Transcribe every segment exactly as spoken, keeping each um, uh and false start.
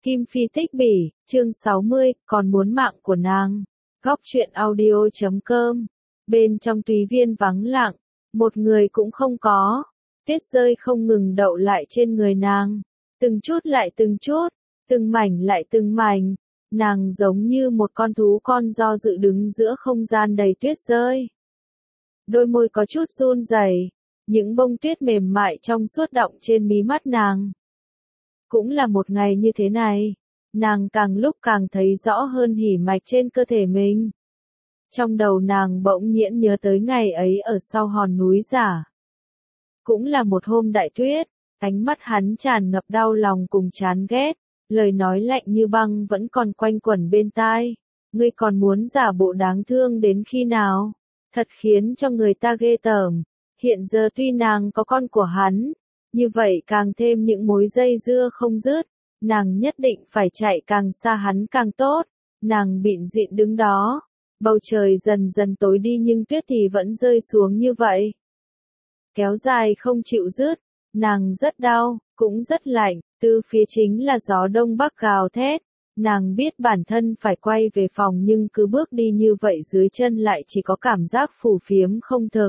Kim Phi Tích Bỉ, chương sáu mươi, còn muốn mạng của nàng. Góc truyện audio chấm com. Bên trong túy viên vắng lặng, một người cũng không có. Tuyết rơi không ngừng đậu lại trên người nàng. Từng chút lại từng chút, từng mảnh lại từng mảnh. Nàng giống như một con thú con do dự đứng giữa không gian đầy tuyết rơi. Đôi môi có chút run rẩy, những bông tuyết mềm mại trong suốt đọng trên mí mắt nàng. Cũng là một ngày như thế này, nàng càng lúc càng thấy rõ hơn hỉ mạch trên cơ thể mình. Trong đầu nàng bỗng nhiễn nhớ tới ngày ấy ở sau hòn núi giả. Cũng là một hôm đại tuyết, ánh mắt hắn tràn ngập đau lòng cùng chán ghét, lời nói lạnh như băng vẫn còn quanh quẩn bên tai. Ngươi còn muốn giả bộ đáng thương đến khi nào? Thật khiến cho người ta ghê tởm. Hiện giờ tuy nàng có con của hắn, như vậy càng thêm những mối dây dưa không dứt, nàng nhất định phải chạy càng xa hắn càng tốt. Nàng bịn dịn đứng đó, bầu trời dần dần tối đi nhưng tuyết thì vẫn rơi xuống như vậy. Kéo dài không chịu dứt, nàng rất đau, cũng rất lạnh, từ phía chính là gió đông bắc gào thét. Nàng biết bản thân phải quay về phòng nhưng cứ bước đi như vậy dưới chân lại chỉ có cảm giác phù phiếm không thực.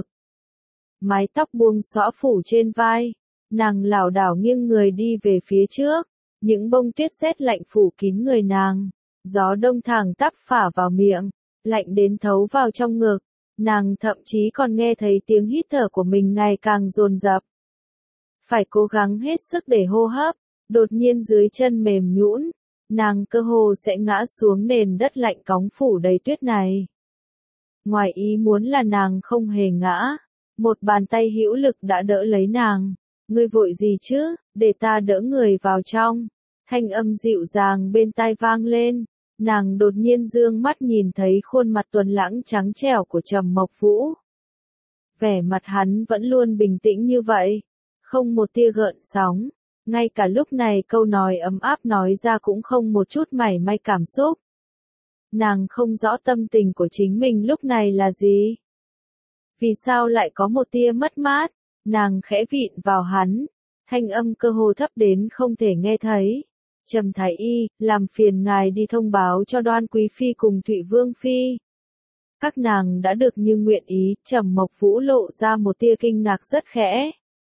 Mái tóc buông xõa phủ trên vai. Nàng lảo đảo nghiêng người đi về phía trước, những bông tuyết rét lạnh phủ kín người nàng, gió đông thẳng tắp phả vào miệng, lạnh đến thấu vào trong ngực, nàng thậm chí còn nghe thấy tiếng hít thở của mình ngày càng dồn dập. Phải cố gắng hết sức để hô hấp, đột nhiên dưới chân mềm nhũn, nàng cơ hồ sẽ ngã xuống nền đất lạnh cóng phủ đầy tuyết này. Ngoài ý muốn là nàng không hề ngã, một bàn tay hữu lực đã đỡ lấy nàng. Ngươi vội gì chứ, để ta đỡ người vào trong. Thanh âm dịu dàng bên tai vang lên, nàng đột nhiên dương mắt nhìn thấy khuôn mặt tuấn lãng trắng trẻo của Trầm Mộc Vũ. Vẻ mặt hắn vẫn luôn bình tĩnh như vậy, không một tia gợn sóng, ngay cả lúc này câu nói ấm áp nói ra cũng không một chút mảy may cảm xúc. Nàng không rõ tâm tình của chính mình lúc này là gì. Vì sao lại có một tia mất mát? Nàng khẽ vịn vào hắn, thanh âm cơ hồ thấp đến không thể nghe thấy. Trầm Thái Y, làm phiền ngài đi thông báo cho Đoan Quý Phi cùng Thụy Vương Phi. Các nàng đã được như nguyện ý, Trầm Mộc Vũ lộ ra một tia kinh ngạc rất khẽ.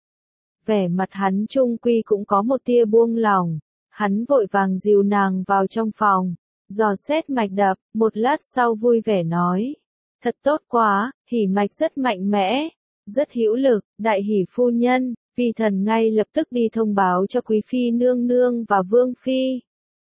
Vẻ mặt hắn trung quy cũng có một tia buông lỏng, hắn vội vàng dìu nàng vào trong phòng, dò xét mạch đập, một lát sau vui vẻ nói. Thật tốt quá, hỉ mạch rất mạnh mẽ. Rất hữu lực, đại hỉ phu nhân, vì thần ngay lập tức đi thông báo cho quý phi nương nương và vương phi.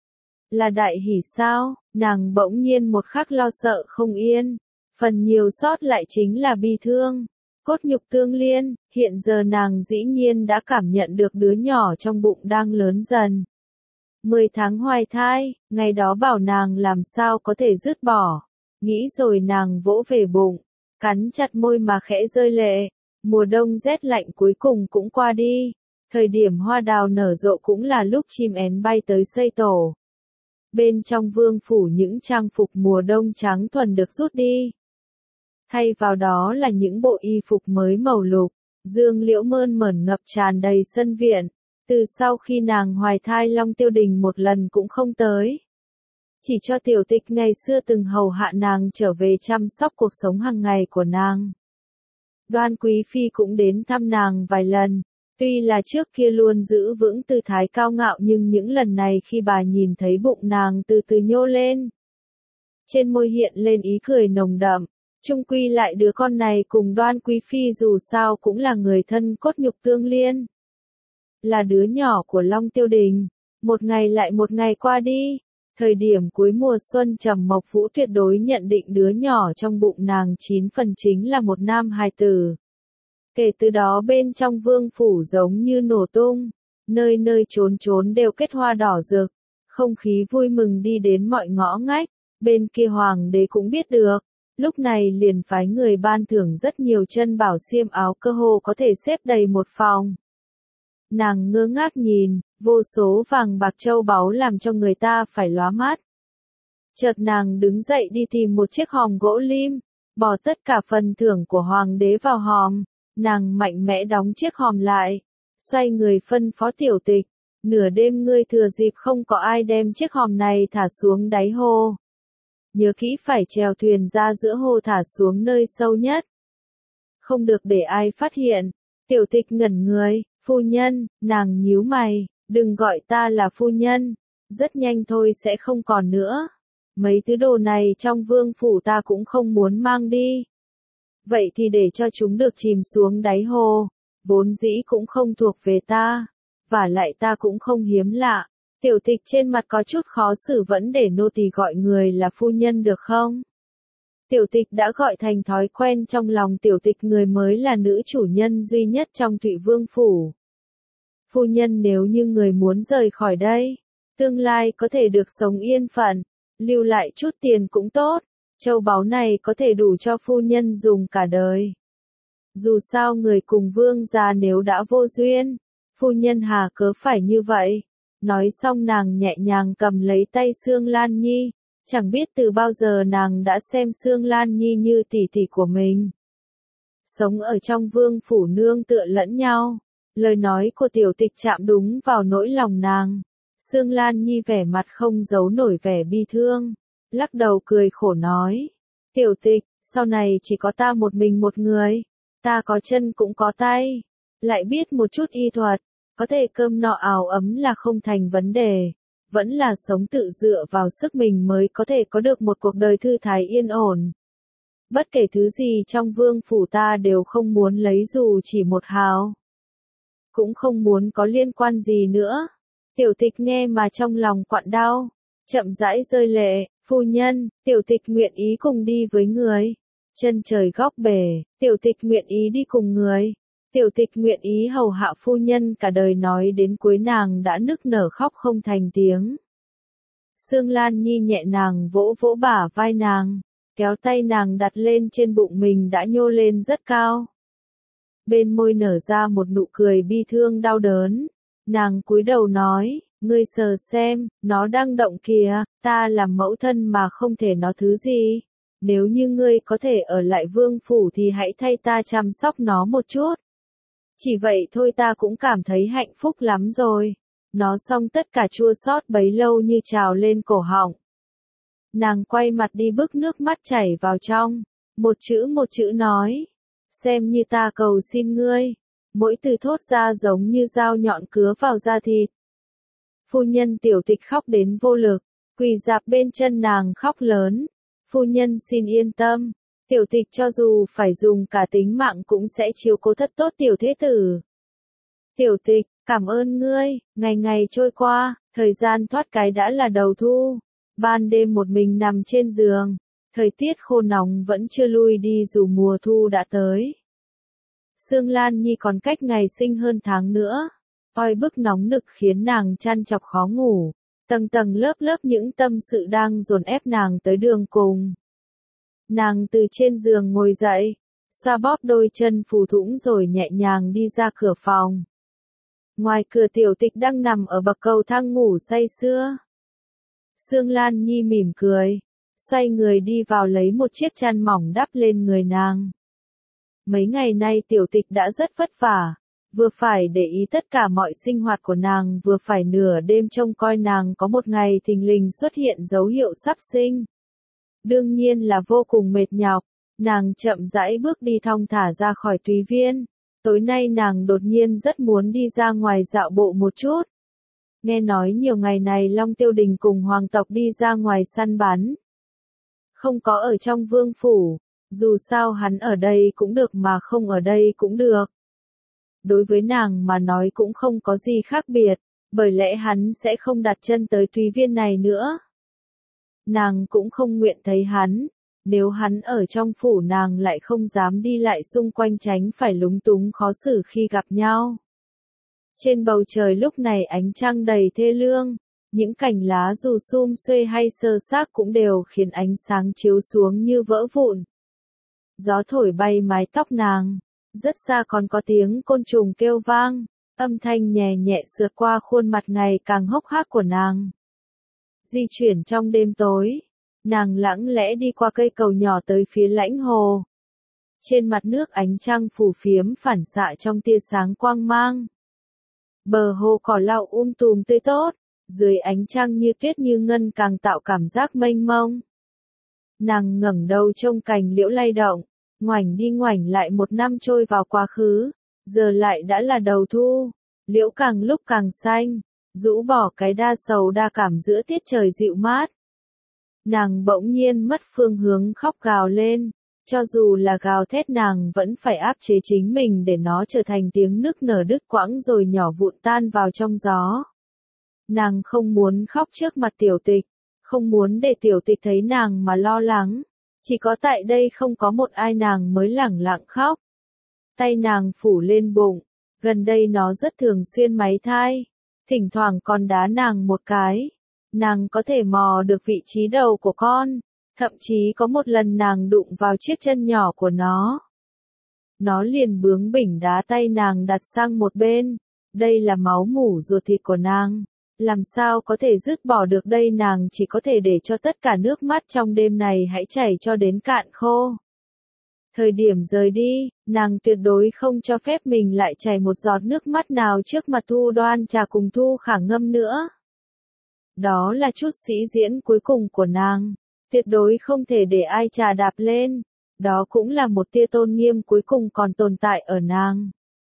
Là đại hỉ sao? Nàng bỗng nhiên một khắc lo sợ không yên, phần nhiều sót lại chính là bi thương, cốt nhục tương liên, hiện giờ nàng dĩ nhiên đã cảm nhận được đứa nhỏ trong bụng đang lớn dần. Mười tháng hoài thai, ngày đó bảo nàng làm sao có thể dứt bỏ, nghĩ rồi nàng vỗ về bụng. Cắn chặt môi mà khẽ rơi lệ, mùa đông rét lạnh cuối cùng cũng qua đi, thời điểm hoa đào nở rộ cũng là lúc chim én bay tới xây tổ. Bên trong vương phủ những trang phục mùa đông trắng thuần được rút đi. Thay vào đó là những bộ y phục mới màu lục, dương liễu mơn mởn ngập tràn đầy sân viện, từ sau khi nàng hoài thai Long Tiêu Đình một lần cũng không tới. Chỉ cho tiểu tịch ngày xưa từng hầu hạ nàng trở về chăm sóc cuộc sống hàng ngày của nàng. Đoan Quý Phi cũng đến thăm nàng vài lần, tuy là trước kia luôn giữ vững tư thái cao ngạo nhưng những lần này khi bà nhìn thấy bụng nàng từ từ nhô lên. Trên môi hiện lên ý cười nồng đậm, chung quy lại đứa con này cùng Đoan Quý Phi dù sao cũng là người thân cốt nhục tương liên. Là đứa nhỏ của Long Tiêu Đình, một ngày lại một ngày qua đi. Thời điểm cuối mùa xuân Trầm Mộc Vũ tuyệt đối nhận định đứa nhỏ trong bụng nàng chín phần chính là một nam hài tử. Kể từ đó bên trong vương phủ giống như nổ tung, nơi nơi trốn trốn đều kết hoa đỏ rực, không khí vui mừng đi đến mọi ngõ ngách, bên kia hoàng đế cũng biết được, lúc này liền phái người ban thưởng rất nhiều chân bảo xiêm áo cơ hồ có thể xếp đầy một phòng. Nàng ngơ ngác nhìn, vô số vàng bạc châu báu làm cho người ta phải lóa mắt. Chợt nàng đứng dậy đi tìm một chiếc hòm gỗ lim, bỏ tất cả phần thưởng của hoàng đế vào hòm, nàng mạnh mẽ đóng chiếc hòm lại, xoay người phân phó tiểu tịch, Nửa đêm ngươi thừa dịp không có ai đem chiếc hòm này thả xuống đáy hồ. Nhớ kỹ phải chèo thuyền ra giữa hồ thả xuống nơi sâu nhất. Không được để ai phát hiện. Tiểu Tịch ngẩn người, phu nhân, nàng nhíu mày, đừng gọi ta là phu nhân, rất nhanh thôi sẽ không còn nữa. Mấy thứ đồ này trong vương phủ ta cũng không muốn mang đi. Vậy thì để cho chúng được chìm xuống đáy hồ, vốn dĩ cũng không thuộc về ta, và lại ta cũng không hiếm lạ. Tiểu Tịch trên mặt có chút khó xử, vẫn để nô tỳ gọi người là phu nhân được không? Tiểu Tịch đã gọi thành thói quen, trong lòng Tiểu Tịch người mới là nữ chủ nhân duy nhất trong Thụy Vương phủ. Phu nhân, nếu như người muốn rời khỏi đây, tương lai có thể được sống yên phận, lưu lại chút tiền cũng tốt, châu báu này có thể đủ cho phu nhân dùng cả đời. Dù sao người cùng vương gia nếu đã vô duyên, phu nhân hà cớ phải như vậy. Nói xong nàng nhẹ nhàng cầm lấy tay Sương Lan Nhi, chẳng biết từ bao giờ nàng đã xem Sương Lan Nhi như tỷ tỷ của mình. Sống ở trong vương phủ nương tựa lẫn nhau, lời nói của Tiểu Tịch chạm đúng vào nỗi lòng nàng. Sương Lan Nhi vẻ mặt không giấu nổi vẻ bi thương, lắc đầu cười khổ nói, Tiểu Tịch, sau này chỉ có ta một mình một người, ta có chân cũng có tay, lại biết một chút y thuật, có thể cơm no áo ấm là không thành vấn đề, vẫn là sống tự dựa vào sức mình mới có thể có được một cuộc đời thư thái yên ổn. Bất kể thứ gì trong vương phủ ta đều không muốn lấy dù chỉ một hào, cũng không muốn có liên quan gì nữa. Tiểu Tịch nghe mà trong lòng quặn đau, chậm rãi rơi lệ, phu nhân, Tiểu Tịch nguyện ý cùng đi với người. Chân trời góc bể, Tiểu Tịch nguyện ý đi cùng người. Tiểu Tịch nguyện ý hầu hạ phu nhân cả đời, nói đến cuối nàng đã nức nở khóc không thành tiếng. Sương Lan Nhi nhẹ nàng vỗ vỗ bả vai nàng, kéo tay nàng đặt lên trên bụng mình đã nhô lên rất cao. Bên môi nở ra một nụ cười bi thương đau đớn. Nàng cúi đầu nói, ngươi sờ xem, nó đang động kìa, ta làm mẫu thân mà không thể nó thứ gì. Nếu như ngươi có thể ở lại vương phủ thì hãy thay ta chăm sóc nó một chút. Chỉ vậy thôi ta cũng cảm thấy hạnh phúc lắm rồi. Nó xong tất cả chua xót bấy lâu như trào lên cổ họng. Nàng quay mặt đi bức nước mắt chảy vào trong, một chữ một chữ nói, xem như ta cầu xin ngươi. Mỗi từ thốt ra giống như dao nhọn cứa vào da thịt. Phu nhân, Tiểu Tịch khóc đến vô lực, quỳ rạp bên chân nàng khóc lớn. Phu nhân xin yên tâm, Tiểu Tịch cho dù phải dùng cả tính mạng cũng sẽ chiếu cố thật tốt tiểu thế tử. Tiểu Tịch, cảm ơn ngươi. Ngày ngày trôi qua, thời gian thoát cái đã là đầu thu. Ban đêm một mình nằm trên giường, thời tiết khô nóng vẫn chưa lui đi dù mùa thu đã tới. Sương Lan Nhi còn cách ngày sinh hơn tháng nữa, oi bức nóng nực khiến nàng chăn chọc khó ngủ, tầng tầng lớp lớp những tâm sự đang dồn ép nàng tới đường cùng. Nàng từ trên giường ngồi dậy, xoa bóp đôi chân phù thủng rồi nhẹ nhàng đi ra cửa phòng. Ngoài cửa Tiểu Tịch đang nằm ở bậc cầu thang ngủ say sưa. Sương Lan Nhi mỉm cười, xoay người đi vào lấy một chiếc chăn mỏng đắp lên người nàng. Mấy ngày nay Tiểu Tịch đã rất vất vả, vừa phải để ý tất cả mọi sinh hoạt của nàng, vừa phải nửa đêm trông coi nàng, có một ngày thình lình xuất hiện dấu hiệu sắp sinh. Đương nhiên là vô cùng mệt nhọc, nàng chậm rãi bước đi thong thả ra khỏi Thúy Viên. Tối nay nàng đột nhiên rất muốn đi ra ngoài dạo bộ một chút. Nghe nói nhiều ngày này Long Tiêu Đình cùng hoàng tộc đi ra ngoài săn bắn. Không có ở trong vương phủ. Dù sao hắn ở đây cũng được mà không ở đây cũng được. Đối với nàng mà nói cũng không có gì khác biệt, bởi lẽ hắn sẽ không đặt chân tới Thúy Viên này nữa. Nàng cũng không nguyện thấy hắn, nếu hắn ở trong phủ nàng lại không dám đi lại xung quanh tránh phải lúng túng khó xử khi gặp nhau. Trên bầu trời lúc này ánh trăng đầy thê lương, những cành lá dù sum xuê hay sơ xác cũng đều khiến ánh sáng chiếu xuống như vỡ vụn. Gió thổi bay mái tóc nàng, rất xa còn có tiếng côn trùng kêu vang, âm thanh nhẹ nhẹ sượt qua khuôn mặt ngày càng hốc hác của nàng. Di chuyển trong đêm tối, nàng lặng lẽ đi qua cây cầu nhỏ tới phía lãnh hồ. Trên mặt nước ánh trăng phù phiếm phản xạ trong tia sáng quang mang. Bờ hồ cỏ lau um tùm tươi tốt, dưới ánh trăng như tuyết như ngân càng tạo cảm giác mênh mông. Nàng ngẩng đầu trông cành liễu lay động, ngoảnh đi ngoảnh lại một năm trôi vào quá khứ, giờ lại đã là đầu thu, liễu càng lúc càng xanh, rũ bỏ cái đa sầu đa cảm giữa tiết trời dịu mát. Nàng bỗng nhiên mất phương hướng khóc gào lên, cho dù là gào thét nàng vẫn phải áp chế chính mình để nó trở thành tiếng nức nở đứt quãng rồi nhỏ vụn tan vào trong gió. Nàng không muốn khóc trước mặt Tiểu Tịch, không muốn để Tiểu Tịch thấy nàng mà lo lắng, chỉ có tại đây không có một ai nàng mới lẳng lặng khóc. Tay nàng phủ lên bụng, gần đây nó rất thường xuyên máy thai, thỉnh thoảng còn đá nàng một cái. Nàng có thể mò được vị trí đầu của con, thậm chí có một lần nàng đụng vào chiếc chân nhỏ của nó. Nó liền bướng bỉnh đá tay nàng đặt sang một bên, đây là máu mủ ruột thịt của nàng, làm sao có thể dứt bỏ được đây, nàng chỉ có thể để cho tất cả nước mắt trong đêm này hãy chảy cho đến cạn khô. Thời điểm rời đi, nàng tuyệt đối không cho phép mình lại chảy một giọt nước mắt nào trước mặt Thu Đoan Trà cùng Thu Khả Ngâm nữa. Đó là chút sĩ diễn cuối cùng của nàng, tuyệt đối không thể để ai trà đạp lên, đó cũng là một tia tôn nghiêm cuối cùng còn tồn tại ở nàng.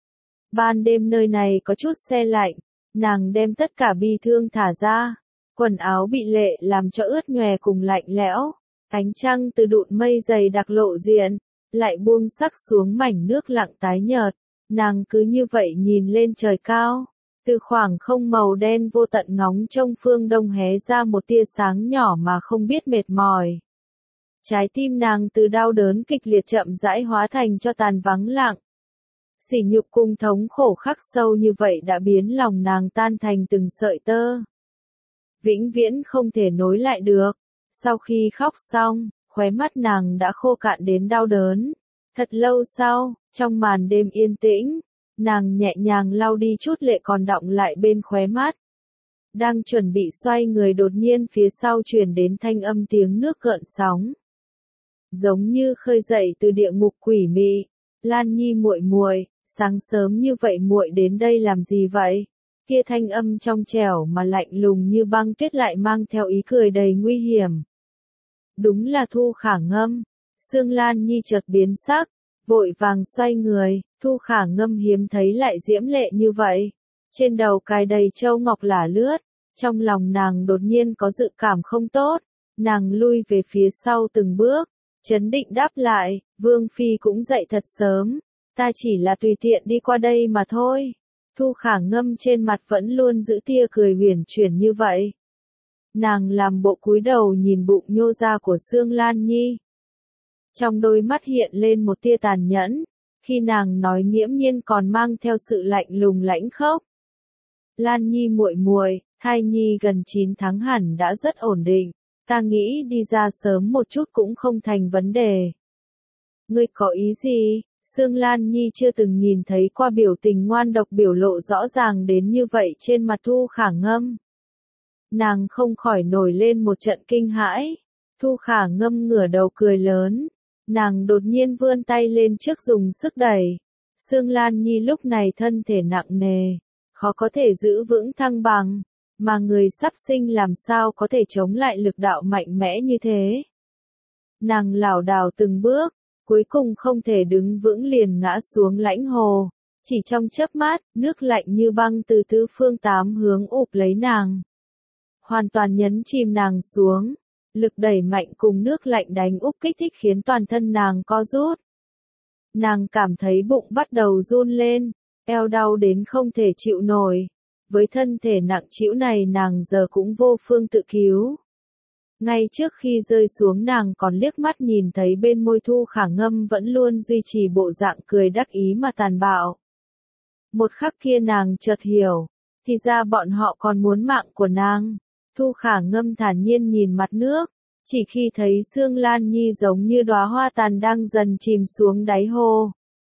Ban đêm nơi này có chút se lạnh, nàng đem tất cả bi thương thả ra, quần áo bị lệ làm cho ướt nhòe cùng lạnh lẽo, ánh trăng từ đụn mây dày đặc lộ diện, lại buông sắc xuống mảnh nước lặng tái nhợt, nàng cứ như vậy nhìn lên trời cao. Từ khoảng không màu đen vô tận ngóng trông phương đông hé ra một tia sáng nhỏ mà không biết mệt mỏi. Trái tim nàng từ đau đớn kịch liệt chậm rãi hóa thành cho tàn vắng lặng. Sỉ nhục cùng thống khổ khắc sâu như vậy đã biến lòng nàng tan thành từng sợi tơ. Vĩnh viễn không thể nối lại được. Sau khi khóc xong, khóe mắt nàng đã khô cạn đến đau đớn. Thật lâu sau, trong màn đêm yên tĩnh, nàng nhẹ nhàng lau đi chút lệ còn đọng lại bên khóe mắt. Đang chuẩn bị xoay người đột nhiên phía sau truyền đến thanh âm tiếng nước gợn sóng. Giống như khơi dậy từ địa ngục quỷ mị, Lan Nhi muội muội, sáng sớm như vậy muội đến đây làm gì vậy? Kia thanh âm trong trẻo mà lạnh lùng như băng tuyết lại mang theo ý cười đầy nguy hiểm. Đúng là Thu Khả Ngâm. Sương Lan Nhi chợt biến sắc, vội vàng xoay người. Thu Khả Ngâm hiếm thấy lại diễm lệ như vậy, trên đầu cài đầy châu ngọc lả lướt, trong lòng nàng đột nhiên có dự cảm không tốt, nàng lui về phía sau từng bước, trấn định đáp lại, Vương Phi cũng dậy thật sớm, ta chỉ là tùy tiện đi qua đây mà thôi. Thu Khả Ngâm trên mặt vẫn luôn giữ tia cười huyền chuyển như vậy. Nàng làm bộ cúi đầu nhìn bụng nhô ra của Sương Lan Nhi. Trong đôi mắt hiện lên một tia tàn nhẫn. Khi nàng nói nghiễm nhiên còn mang theo sự lạnh lùng lãnh khốc. Lan Nhi muội muội, thai nhi gần chín tháng hẳn đã rất ổn định, ta nghĩ đi ra sớm một chút cũng không thành vấn đề. Ngươi có ý gì? Sương Lan Nhi chưa từng nhìn thấy qua biểu tình ngoan độc biểu lộ rõ ràng đến như vậy trên mặt Thu Khả Ngâm. Nàng không khỏi nổi lên một trận kinh hãi. Thu Khả Ngâm ngửa đầu cười lớn. Nàng đột nhiên vươn tay lên trước dùng sức đẩy. Sương Lan Nhi lúc này thân thể nặng nề, khó có thể giữ vững thăng bằng, mà người sắp sinh làm sao có thể chống lại lực đạo mạnh mẽ như thế. Nàng lảo đảo từng bước, cuối cùng không thể đứng vững liền ngã xuống lãnh hồ. Chỉ trong chớp mắt, nước lạnh như băng từ tứ phương tám hướng ụp lấy nàng. Hoàn toàn nhấn chìm nàng xuống. Lực đẩy mạnh cùng nước lạnh đánh úp kích thích khiến toàn thân nàng co rút. Nàng cảm thấy bụng bắt đầu run lên, eo đau đến không thể chịu nổi. Với thân thể nặng trĩu này nàng giờ cũng vô phương tự cứu. Ngay trước khi rơi xuống nàng còn liếc mắt nhìn thấy bên môi Thu Khả Ngâm vẫn luôn duy trì bộ dạng cười đắc ý mà tàn bạo. Một khắc kia nàng chợt hiểu, thì ra bọn họ còn muốn mạng của nàng. Thu Khả Ngâm thản nhiên nhìn mặt nước, chỉ khi thấy Sương Lan Nhi giống như đóa hoa tàn đang dần chìm xuống đáy hồ.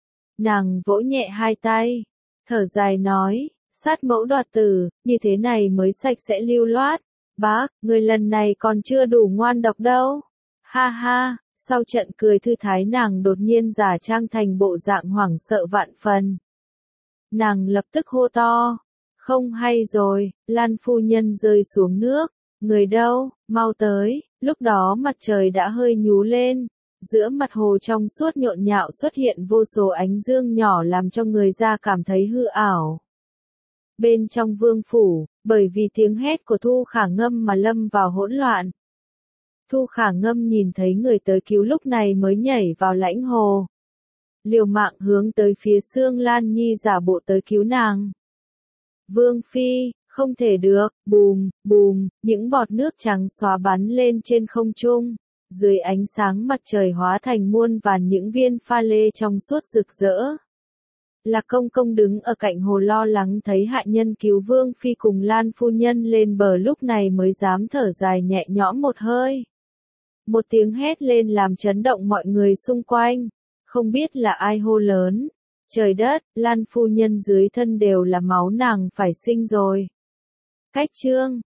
Nàng vỗ nhẹ hai tay, thở dài nói, sát mẫu đoạt tử, như thế này mới sạch sẽ lưu loát. Bác, người lần này còn chưa đủ ngoan độc đâu. Ha ha, sau trận cười thư thái nàng đột nhiên giả trang thành bộ dạng hoảng sợ vạn phần. Nàng lập tức hô to, Không hay rồi, Lan phu nhân rơi xuống nước. Người đâu, mau tới, lúc đó mặt trời đã hơi nhú lên. Giữa mặt hồ trong suốt nhộn nhạo xuất hiện vô số ánh dương nhỏ làm cho người ra cảm thấy hư ảo. Bên trong vương phủ, bởi vì tiếng hét của Thu Khả Ngâm mà lâm vào hỗn loạn. Thu Khả Ngâm nhìn thấy người tới cứu lúc này mới nhảy vào lãnh hồ. Liều mạng hướng tới phía Sương Lan Nhi giả bộ tới cứu nàng. Vương Phi, không thể được, bùm, bùm, những bọt nước trắng xóa bắn lên trên không trung. Dưới ánh sáng mặt trời hóa thành muôn vàn những viên pha lê trong suốt rực rỡ. Lạc Công Công đứng ở cạnh hồ lo lắng thấy hạ nhân cứu Vương Phi cùng Lan phu nhân lên bờ lúc này mới dám thở dài nhẹ nhõm một hơi. Một tiếng hét lên làm chấn động mọi người xung quanh. Không biết là ai hô lớn. Trời đất, Lan phu nhân dưới thân đều là máu, nàng phải sinh rồi. Cách chương